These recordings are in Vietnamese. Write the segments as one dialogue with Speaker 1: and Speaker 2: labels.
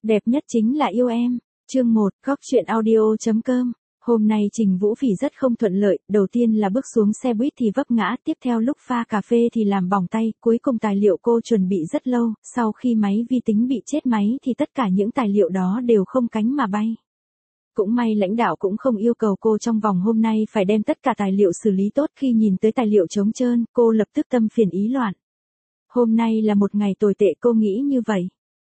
Speaker 1: Đẹp nhất chính là yêu em. Chương 1, Góc truyện audio.com. Hôm nay Trình Vũ Phỉ rất không thuận lợi, đầu tiên là bước xuống xe buýt thì vấp ngã, tiếp theo lúc pha cà phê thì làm bỏng tay, cuối cùng tài liệu cô chuẩn bị rất lâu, sau khi máy vi tính bị chết máy thì tất cả những tài liệu đó đều không cánh mà bay. Cũng may lãnh đạo cũng không yêu cầu cô trong vòng hôm nay phải đem tất cả tài liệu xử lý tốt, khi nhìn tới tài liệu trống trơn, cô lập tức tâm phiền ý loạn. Hôm nay là một ngày tồi tệ, cô nghĩ như vậy.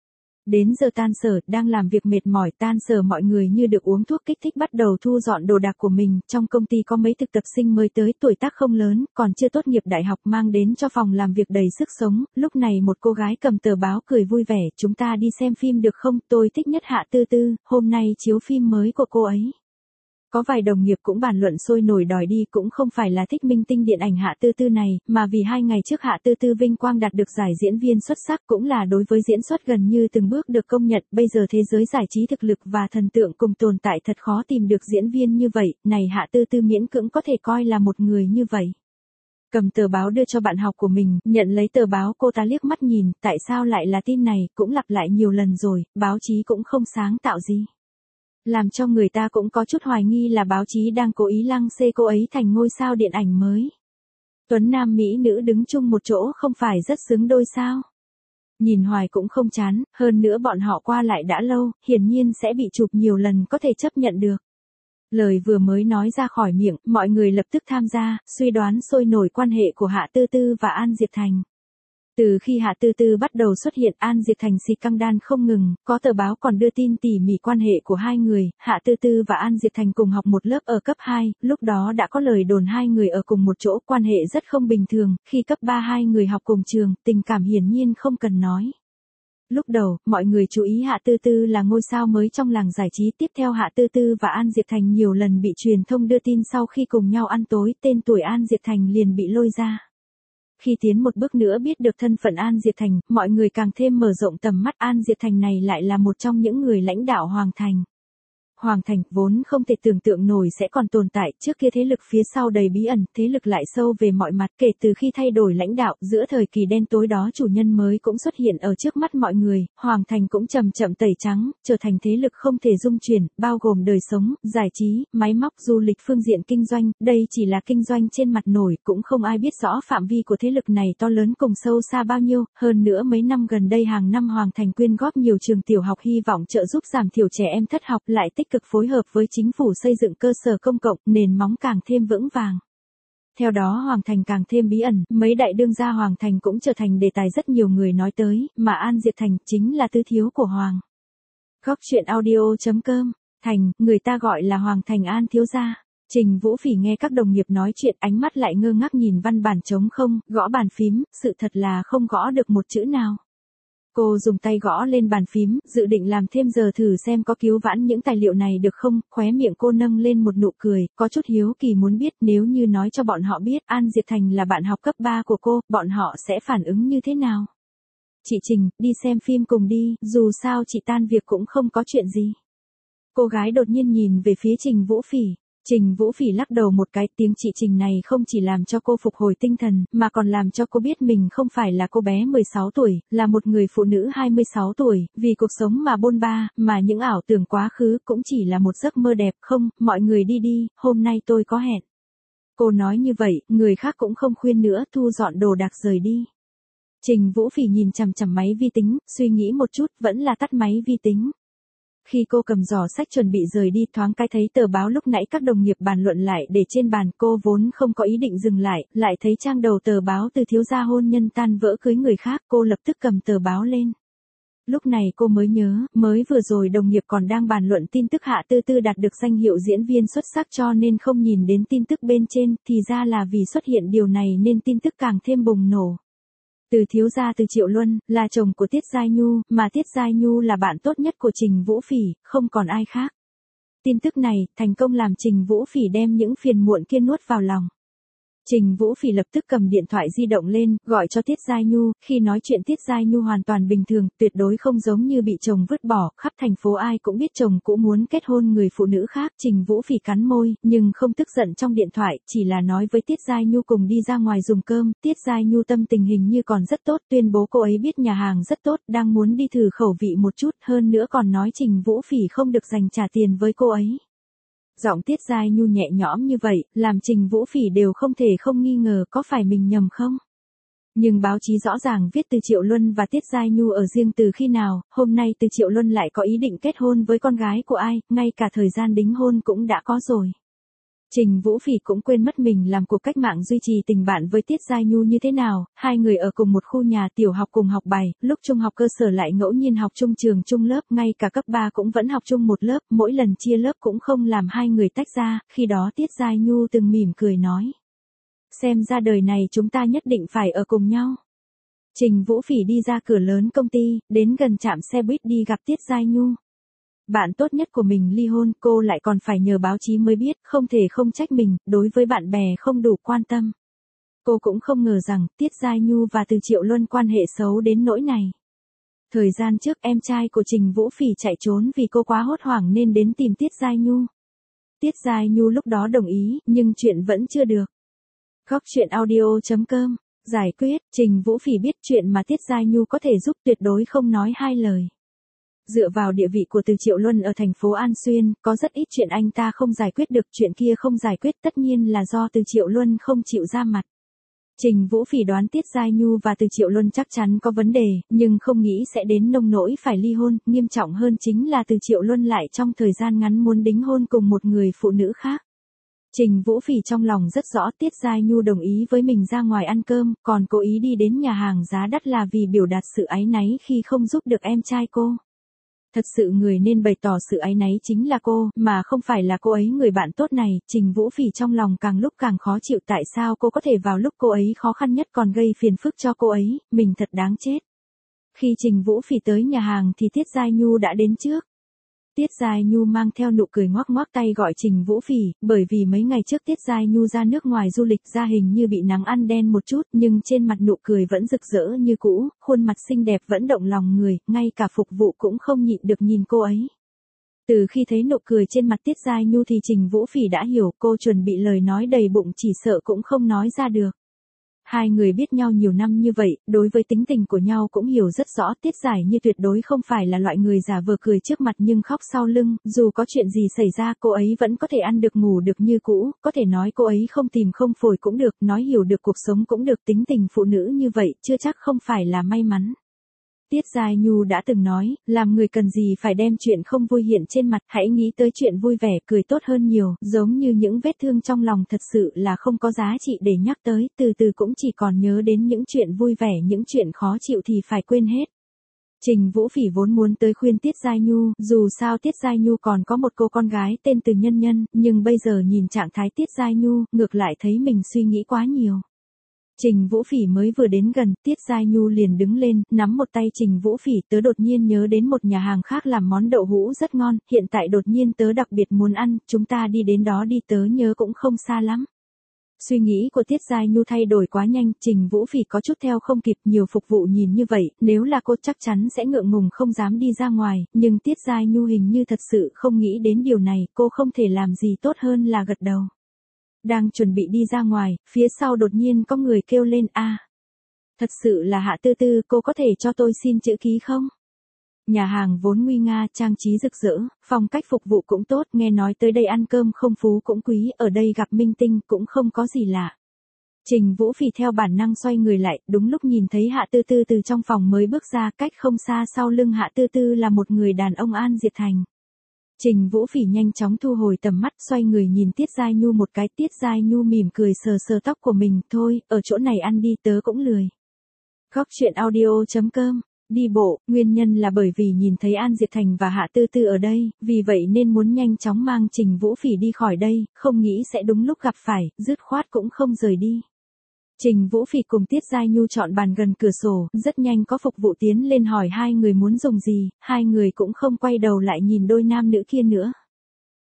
Speaker 1: Đến giờ tan sở, đang làm việc mệt mỏi, tan sở mọi người như được uống thuốc kích thích bắt đầu thu dọn đồ đạc của mình, trong công ty có mấy thực tập sinh mới tới, tuổi tác không lớn, còn chưa tốt nghiệp đại học, mang đến cho phòng làm việc đầy sức sống. Lúc này một cô gái cầm tờ báo cười vui vẻ, chúng ta đi xem phim được không, tôi thích nhất Hạ Tư Tư, hôm nay chiếu phim mới của cô ấy. Có vài đồng nghiệp cũng bàn luận sôi nổi đòi đi, cũng không phải là thích minh tinh điện ảnh Hạ Tư Tư này, mà vì 2 ngày trước Hạ Tư Tư vinh quang đạt được giải diễn viên xuất sắc, cũng là đối với diễn xuất gần như từng bước được công nhận. Bây giờ thế giới giải trí thực lực và thần tượng cùng tồn tại, thật khó tìm được diễn viên như vậy, này Hạ Tư Tư miễn cưỡng có thể coi là một người như vậy. Cầm tờ báo đưa cho bạn học của mình, nhận lấy tờ báo cô ta liếc mắt nhìn, tại sao lại là tin này, cũng lặp lại nhiều lần rồi, báo chí cũng không sáng tạo gì. Làm cho người ta cũng có chút hoài nghi là báo chí đang cố ý lăng xê cô ấy thành ngôi sao điện ảnh mới. Tuấn nam mỹ nữ đứng chung một chỗ không phải rất xứng đôi sao? Nhìn hoài cũng không chán, hơn nữa bọn họ qua lại đã lâu, hiển nhiên sẽ bị chụp nhiều lần có thể chấp nhận được. Lời vừa mới nói ra khỏi miệng, mọi người lập tức tham gia, suy đoán sôi nổi quan hệ của Hạ Tư Tư và An Diệp Thành. Từ khi Hạ Tư Tư bắt đầu xuất hiện, An Diệp Thành xì căng đan không ngừng, có tờ báo còn đưa tin tỉ mỉ quan hệ của hai người. Hạ Tư Tư và An Diệp Thành cùng học một lớp ở cấp 2, lúc đó đã có lời đồn hai người ở cùng một chỗ, quan hệ rất không bình thường, khi cấp 3 hai người học cùng trường, tình cảm hiển nhiên không cần nói. Lúc đầu, mọi người chú ý Hạ Tư Tư là ngôi sao mới trong làng giải trí, tiếp theo Hạ Tư Tư và An Diệp Thành nhiều lần bị truyền thông đưa tin sau khi cùng nhau ăn tối, tên tuổi An Diệp Thành liền bị lôi ra. Khi tiến một bước nữa biết được thân phận An Diệp Thành, mọi người càng thêm mở rộng tầm mắt, An Diệp Thành này lại là một trong những người lãnh đạo Hoàng Thành. Hoàng Thành vốn không thể tưởng tượng nổi sẽ còn tồn tại, trước kia thế lực phía sau đầy bí ẩn, thế lực lại sâu về mọi mặt, kể từ khi thay đổi lãnh đạo, giữa thời kỳ đen tối đó chủ nhân mới cũng xuất hiện ở trước mắt mọi người, Hoàng Thành cũng chậm chậm tẩy trắng, trở thành thế lực không thể dung chuyển, bao gồm đời sống, giải trí, máy móc, du lịch, phương diện kinh doanh, đây chỉ là kinh doanh trên mặt nổi, cũng không ai biết rõ phạm vi của thế lực này to lớn cùng sâu xa bao nhiêu, hơn nữa mấy năm gần đây hàng năm Hoàng Thành quyên góp nhiều trường tiểu học hy vọng trợ giúp giảm thiểu trẻ em thất học, lại tích cực phối hợp với chính phủ xây dựng cơ sở công cộng, nền móng càng thêm vững vàng. Theo đó Hoàng Thành càng thêm bí ẩn, mấy đại đương gia Hoàng Thành cũng trở thành đề tài rất nhiều người nói tới, mà An Diệp Thành chính là tứ thiếu của Hoàng. Góc truyện audio.com. Thành, người ta gọi là Hoàng Thành An thiếu gia. Trình Vũ Phỉ nghe các đồng nghiệp nói chuyện, ánh mắt lại ngơ ngác nhìn văn bản trống không, gõ bàn phím, sự thật là không gõ được một chữ nào. Cô dùng tay gõ lên bàn phím, dự định làm thêm giờ thử xem có cứu vãn những tài liệu này được không, khóe miệng cô nâng lên một nụ cười, có chút hiếu kỳ muốn biết nếu như nói cho bọn họ biết An Diệp Thành là bạn học cấp 3 của cô, bọn họ sẽ phản ứng như thế nào? Chị Trình, đi xem phim cùng đi, dù sao chị tan việc cũng không có chuyện gì. Cô gái đột nhiên nhìn về phía Trình Vũ Phỉ. Trình Vũ Phỉ lắc đầu một cái, tiếng chị Trình này không chỉ làm cho cô phục hồi tinh thần, mà còn làm cho cô biết mình không phải là cô bé 16 tuổi, là một người phụ nữ 26 tuổi, vì cuộc sống mà bôn ba, mà những ảo tưởng quá khứ cũng chỉ là một giấc mơ đẹp. Không, mọi người đi đi, hôm nay tôi có hẹn. Cô nói như vậy, người khác cũng không khuyên nữa, thu dọn đồ đạc rời đi. Trình Vũ Phỉ nhìn chằm chằm máy vi tính, suy nghĩ một chút, vẫn là tắt máy vi tính. Khi cô cầm giỏ sách chuẩn bị rời đi, thoáng cái thấy tờ báo lúc nãy các đồng nghiệp bàn luận lại để trên bàn, cô vốn không có ý định dừng lại thấy trang đầu tờ báo từ thiếu gia hôn nhân tan vỡ cưới người khác, cô lập tức cầm tờ báo lên. Lúc này cô mới nhớ, mới vừa rồi đồng nghiệp còn đang bàn luận tin tức Hạ Tư Tư đạt được danh hiệu diễn viên xuất sắc cho nên không nhìn đến tin tức bên trên, thì ra là vì xuất hiện điều này nên tin tức càng thêm bùng nổ. Từ thiếu gia Từ Triệu Luân, là chồng của Tiết Giai Nhu, mà Tiết Giai Nhu là bạn tốt nhất của Trình Vũ Phỉ, không còn ai khác. Tin tức này, thành công làm Trình Vũ Phỉ đem những phiền muộn kia nuốt vào lòng. Trình Vũ Phỉ lập tức cầm điện thoại di động lên, gọi cho Tiết Giai Nhu, khi nói chuyện Tiết Giai Nhu hoàn toàn bình thường, tuyệt đối không giống như bị chồng vứt bỏ, khắp thành phố ai cũng biết chồng cũ muốn kết hôn người phụ nữ khác. Trình Vũ Phỉ cắn môi, nhưng không tức giận trong điện thoại, chỉ là nói với Tiết Giai Nhu cùng đi ra ngoài dùng cơm. Tiết Giai Nhu tâm tình hình như còn rất tốt, tuyên bố cô ấy biết nhà hàng rất tốt, đang muốn đi thử khẩu vị một chút, hơn nữa còn nói Trình Vũ Phỉ không được dành trả tiền với cô ấy. Giọng Tiết Giai Nhu nhẹ nhõm như vậy, làm Trình Vũ Phỉ đều không thể không nghi ngờ có phải mình nhầm không. Nhưng báo chí rõ ràng viết Từ Triệu Luân và Tiết Giai Nhu ở riêng từ khi nào, hôm nay Từ Triệu Luân lại có ý định kết hôn với con gái của ai, ngay cả thời gian đính hôn cũng đã có rồi. Trình Vũ Phỉ cũng quên mất mình làm cuộc cách mạng duy trì tình bạn với Tiết Giai Nhu như thế nào, hai người ở cùng một khu nhà tiểu học cùng học bài, lúc trung học cơ sở lại ngẫu nhiên học chung trường chung lớp, ngay cả cấp 3 cũng vẫn học chung một lớp, mỗi lần chia lớp cũng không làm hai người tách ra, khi đó Tiết Giai Nhu từng mỉm cười nói. Xem ra đời này chúng ta nhất định phải ở cùng nhau. Trình Vũ Phỉ đi ra cửa lớn công ty, đến gần trạm xe buýt đi gặp Tiết Giai Nhu. Bạn tốt nhất của mình ly hôn, cô lại còn phải nhờ báo chí mới biết, không thể không trách mình, đối với bạn bè không đủ quan tâm. Cô cũng không ngờ rằng, Tiết Giai Nhu và Từ Triệu Luân quan hệ xấu đến nỗi này. Thời gian trước em trai của Trình Vũ Phỉ chạy trốn vì cô quá hốt hoảng nên đến tìm Tiết Giai Nhu. Tiết Giai Nhu lúc đó đồng ý, nhưng chuyện vẫn chưa được. Góc chuyện audio.com, giải quyết, Trình Vũ Phỉ biết chuyện mà Tiết Giai Nhu có thể giúp tuyệt đối không nói hai lời. Dựa vào địa vị của Từ Triệu Luân ở thành phố An Xuyên, có rất ít chuyện anh ta không giải quyết được, chuyện kia không giải quyết tất nhiên là do Từ Triệu Luân không chịu ra mặt. Trình Vũ Phỉ đoán Tiết Giai Nhu và Từ Triệu Luân chắc chắn có vấn đề, nhưng không nghĩ sẽ đến nông nỗi phải ly hôn, nghiêm trọng hơn chính là Từ Triệu Luân lại trong thời gian ngắn muốn đính hôn cùng một người phụ nữ khác. Trình Vũ Phỉ trong lòng rất rõ Tiết Giai Nhu đồng ý với mình ra ngoài ăn cơm, còn cố ý đi đến nhà hàng giá đắt là vì biểu đạt sự áy náy khi không giúp được em trai cô. Thật sự người nên bày tỏ sự áy náy chính là cô, mà không phải là cô ấy người bạn tốt này. Trình Vũ Phỉ trong lòng càng lúc càng khó chịu, tại sao cô có thể vào lúc cô ấy khó khăn nhất còn gây phiền phức cho cô ấy, mình thật đáng chết. Khi Trình Vũ Phỉ tới nhà hàng thì Tiết Giai Nhu đã đến trước. Tiết Giai Nhu mang theo nụ cười ngoác ngoác tay gọi Trình Vũ Phỉ, bởi vì mấy ngày trước Tiết Giai Nhu ra nước ngoài du lịch da hình như bị nắng ăn đen một chút, nhưng trên mặt nụ cười vẫn rực rỡ như cũ, khuôn mặt xinh đẹp vẫn động lòng người, ngay cả phục vụ cũng không nhịn được nhìn cô ấy. Từ khi thấy nụ cười trên mặt Tiết Giai Nhu thì Trình Vũ Phỉ đã hiểu, cô chuẩn bị lời nói đầy bụng chỉ sợ cũng không nói ra được. Hai người biết nhau nhiều năm như vậy, đối với tính tình của nhau cũng hiểu rất rõ. Tiết Giải Như tuyệt đối không phải là loại người giả vờ cười trước mặt nhưng khóc sau lưng, dù có chuyện gì xảy ra cô ấy vẫn có thể ăn được ngủ được như cũ, có thể nói cô ấy không tìm không phổi cũng được, nói hiểu được cuộc sống cũng được, tính tình phụ nữ như vậy chưa chắc không phải là may mắn. Tiết Giai Nhu đã từng nói, làm người cần gì phải đem chuyện không vui hiện trên mặt, hãy nghĩ tới chuyện vui vẻ, cười tốt hơn nhiều, giống như những vết thương trong lòng thật sự là không có giá trị để nhắc tới, từ từ cũng chỉ còn nhớ đến những chuyện vui vẻ, những chuyện khó chịu thì phải quên hết. Trình Vũ Phỉ vốn muốn tới khuyên Tiết Giai Nhu, dù sao Tiết Giai Nhu còn có một cô con gái tên Từ Nhân Nhân, nhưng bây giờ nhìn trạng thái Tiết Giai Nhu, ngược lại thấy mình suy nghĩ quá nhiều. Trình Vũ Phỉ mới vừa đến gần, Tiết Giai Nhu liền đứng lên, nắm một tay Trình Vũ Phỉ, tớ đột nhiên nhớ đến một nhà hàng khác làm món đậu hũ rất ngon, hiện tại đột nhiên tớ đặc biệt muốn ăn, chúng ta đi đến đó đi, tớ nhớ cũng không xa lắm. Suy nghĩ của Tiết Giai Nhu thay đổi quá nhanh, Trình Vũ Phỉ có chút theo không kịp, nhiều phục vụ nhìn như vậy, nếu là cô chắc chắn sẽ ngượng ngùng không dám đi ra ngoài, nhưng Tiết Giai Nhu hình như thật sự không nghĩ đến điều này, cô không thể làm gì tốt hơn là gật đầu. Đang chuẩn bị đi ra ngoài, phía sau đột nhiên có người kêu lên a. Thật sự là Hạ Tư Tư, cô có thể cho tôi xin chữ ký không? Nhà hàng vốn nguy nga, trang trí rực rỡ, phong cách phục vụ cũng tốt, nghe nói tới đây ăn cơm không phú cũng quý, ở đây gặp minh tinh cũng không có gì lạ. Trình Vũ Phỉ theo bản năng xoay người lại, đúng lúc nhìn thấy Hạ Tư Tư từ trong phòng mới bước ra, cách không xa sau lưng Hạ Tư Tư là một người đàn ông An Diệt Thành. Trình Vũ Phỉ nhanh chóng thu hồi tầm mắt, xoay người nhìn Tiết Giai Nhu một cái, Tiết Giai Nhu mỉm cười sờ sờ tóc của mình, thôi, ở chỗ này ăn đi, tớ cũng lười. Góc chuyện audio.com, đi bộ, nguyên nhân là bởi vì nhìn thấy An Diệt Thành và Hạ Tư Tư ở đây, vì vậy nên muốn nhanh chóng mang Trình Vũ Phỉ đi khỏi đây, không nghĩ sẽ đúng lúc gặp phải, dứt khoát cũng không rời đi. Trình Vũ Phỉ cùng Tiết Giai Nhu chọn bàn gần cửa sổ, rất nhanh có phục vụ tiến lên hỏi hai người muốn dùng gì, hai người cũng không quay đầu lại nhìn đôi nam nữ kia nữa.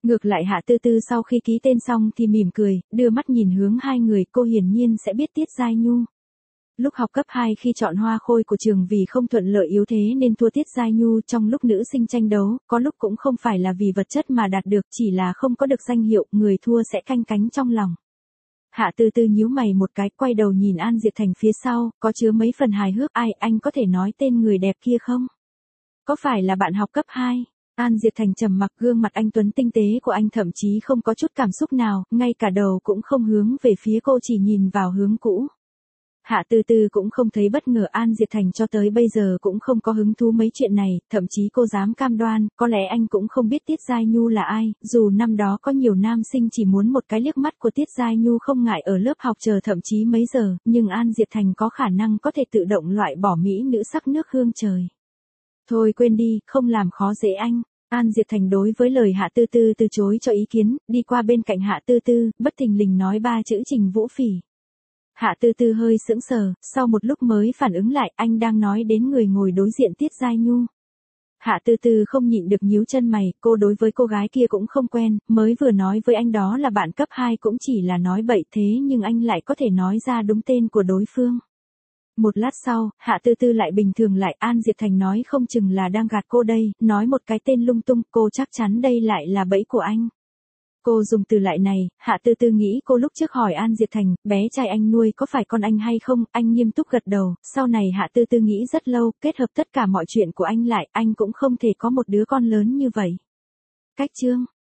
Speaker 1: Ngược lại Hạ Tư Tư sau khi ký tên xong thì mỉm cười, đưa mắt nhìn hướng hai người, cô hiển nhiên sẽ biết Tiết Giai Nhu. Lúc học cấp 2 khi chọn hoa khôi của trường vì không thuận lợi yếu thế nên thua Tiết Giai Nhu trong lúc nữ sinh tranh đấu, có lúc cũng không phải là vì vật chất mà đạt được, chỉ là không có được danh hiệu, người thua sẽ canh cánh trong lòng. Hạ Tư Tư nhíu mày một cái, quay đầu nhìn An Diệp Thành phía sau, có chứa mấy phần hài hước, anh có thể nói tên người đẹp kia không? Có phải là bạn học cấp 2? An Diệp Thành trầm mặc, gương mặt anh tuấn tinh tế của anh thậm chí không có chút cảm xúc nào, ngay cả đầu cũng không hướng về phía cô, chỉ nhìn vào hướng cũ. Hạ Tư Tư cũng không thấy bất ngờ, An Diệp Thành cho tới bây giờ cũng không có hứng thú mấy chuyện này, thậm chí cô dám cam đoan, có lẽ anh cũng không biết Tiết Giai Nhu là ai, dù năm đó có nhiều nam sinh chỉ muốn một cái liếc mắt của Tiết Giai Nhu không ngại ở lớp học chờ thậm chí mấy giờ, nhưng An Diệp Thành có khả năng có thể tự động loại bỏ mỹ nữ sắc nước hương trời. Thôi quên đi, không làm khó dễ anh. An Diệp Thành đối với lời Hạ Tư Tư từ chối cho ý kiến, đi qua bên cạnh Hạ Tư Tư, bất thình lình nói 3 chữ Trình Vũ Phỉ. Hạ Tư Tư hơi sững sờ, sau một lúc mới phản ứng lại, anh đang nói đến người ngồi đối diện Tiết Giai Nhu. Hạ Tư Tư không nhịn được nhíu chân mày, cô đối với cô gái kia cũng không quen, mới vừa nói với anh đó là bạn cấp 2 cũng chỉ là nói bậy, thế nhưng anh lại có thể nói ra đúng tên của đối phương. Một lát sau, Hạ Tư Tư lại bình thường lại, An Diệp Thành nói không chừng là đang gạt cô đây, nói một cái tên lung tung, cô chắc chắn đây lại là bẫy của anh. Cô dùng từ lại này, Hạ Tư Tư nghĩ cô lúc trước hỏi An Diệp Thành, bé trai anh nuôi có phải con anh hay không, anh nghiêm túc gật đầu, sau này Hạ Tư Tư nghĩ rất lâu, kết hợp tất cả mọi chuyện của anh lại, anh cũng không thể có một đứa con lớn như vậy. Cách chương